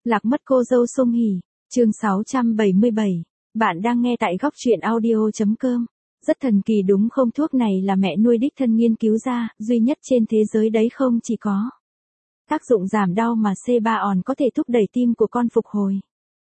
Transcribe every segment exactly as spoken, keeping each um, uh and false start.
Lạc mất cô dâu Song Hỷ, chương sáu trăm bảy mươi bảy. Bạn đang nghe tại góc truyện audio chấm com. Rất thần kỳ đúng không, thuốc này là mẹ nuôi đích thân nghiên cứu ra, duy nhất trên thế giới đấy, không chỉ có tác dụng giảm đau mà C ba on có thể thúc đẩy tim của con phục hồi.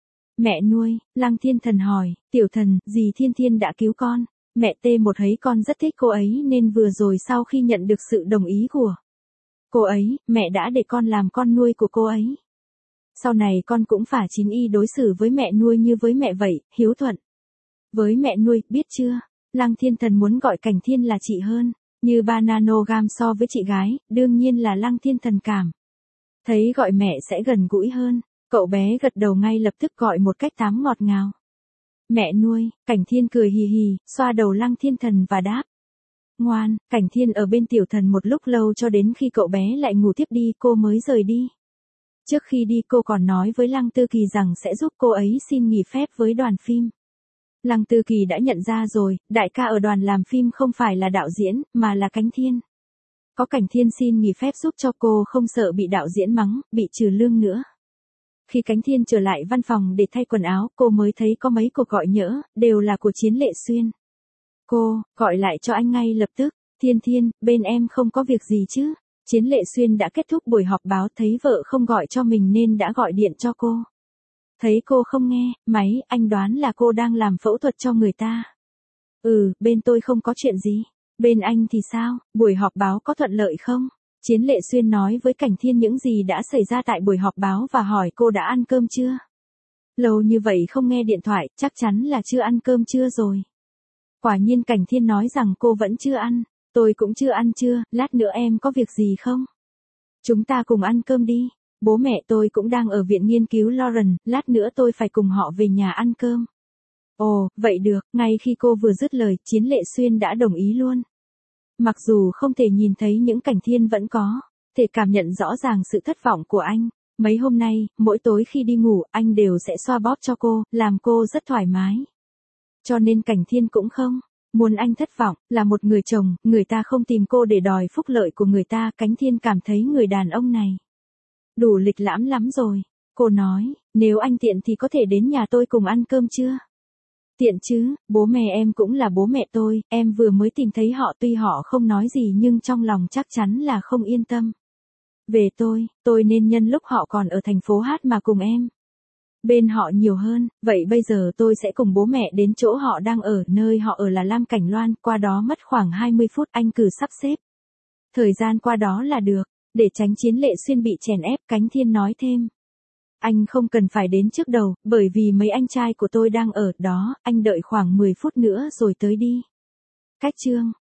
Mẹ nuôi, Lăng Thiên Thần hỏi, tiểu thần, dì Thiên Thiên đã cứu con. Mẹ T một thấy con rất thích cô ấy nên vừa rồi sau khi nhận được sự đồng ý của cô ấy, mẹ đã để con làm con nuôi của cô ấy. Sau này con cũng phải chín y đối xử với mẹ nuôi như với mẹ vậy, hiếu thuận với mẹ nuôi, biết chưa? Lăng Thiên Thần muốn gọi Cảnh Thiên là chị hơn, như ba nanogam so với chị gái, đương nhiên là Lăng Thiên Thần cảm thấy gọi mẹ sẽ gần gũi hơn. Cậu bé gật đầu ngay lập tức gọi một cách tám ngọt ngào. Mẹ nuôi. Cảnh Thiên cười hì hì, xoa đầu Lăng Thiên Thần và đáp. Ngoan. Cảnh Thiên ở bên tiểu thần một lúc lâu cho đến khi cậu bé lại ngủ tiếp đi cô mới rời đi. Trước khi đi cô còn nói với Lăng Tư Kỳ rằng sẽ giúp cô ấy xin nghỉ phép với đoàn phim. Lăng Tư Kỳ đã nhận ra rồi, đại ca ở đoàn làm phim không phải là đạo diễn, mà là Cảnh Thiên. Có Cảnh Thiên xin nghỉ phép giúp cho cô không sợ bị đạo diễn mắng, bị trừ lương nữa. Khi Cảnh Thiên trở lại văn phòng để thay quần áo, cô mới thấy có mấy cuộc gọi nhỡ, đều là của Chiến Lệ Xuyên. Cô, gọi lại cho anh ngay lập tức. Thiên Thiên, bên em không có việc gì chứ? Chiến Lệ Xuyên đã kết thúc buổi họp báo, thấy vợ không gọi cho mình nên đã gọi điện cho cô. Thấy cô không nghe máy, anh đoán là cô đang làm phẫu thuật cho người ta. Ừ, bên tôi không có chuyện gì. Bên anh thì sao, buổi họp báo có thuận lợi không? Chiến Lệ Xuyên nói với Cảnh Thiên những gì đã xảy ra tại buổi họp báo và hỏi cô đã ăn cơm chưa. Lâu như vậy không nghe điện thoại, chắc chắn là chưa ăn cơm chưa rồi. Quả nhiên Cảnh Thiên nói rằng cô vẫn chưa ăn. Tôi cũng chưa ăn chưa, lát nữa em có việc gì không? Chúng ta cùng ăn cơm đi. Bố mẹ tôi cũng đang ở viện nghiên cứu Lauren, lát nữa tôi phải cùng họ về nhà ăn cơm. Ồ, vậy được. Ngay khi cô vừa dứt lời, Chiến Lệ Xuyên đã đồng ý luôn. Mặc dù không thể nhìn thấy những Cảnh Thiên vẫn có thể cảm nhận rõ ràng sự thất vọng của anh. Mấy hôm nay, mỗi tối khi đi ngủ, anh đều sẽ xoa bóp cho cô, làm cô rất thoải mái. Cho nên Cảnh Thiên cũng không muốn anh thất vọng. Là một người chồng, người ta không tìm cô để đòi phúc lợi của người ta. Cảnh Thiên cảm thấy người đàn ông này đủ lịch lãm lắm rồi. Cô nói, nếu anh tiện thì có thể đến nhà tôi cùng ăn cơm chưa? Tiện chứ, bố mẹ em cũng là bố mẹ tôi, em vừa mới tìm thấy họ, tuy họ không nói gì nhưng trong lòng chắc chắn là không yên tâm về tôi, tôi nên nhân lúc họ còn ở thành phố Hát mà cùng em bên họ nhiều hơn. Vậy bây giờ tôi sẽ cùng bố mẹ đến chỗ họ đang ở, nơi họ ở là Lam Cảnh Loan, qua đó mất khoảng hai mươi phút, anh cứ sắp xếp thời gian qua đó là được. Để tránh Chiến Lệ Xuyên bị chèn ép, Cảnh Thiên nói thêm. Anh không cần phải đến trước đầu, bởi vì mấy anh trai của tôi đang ở đó, anh đợi khoảng mười phút nữa rồi tới đi. Cách chương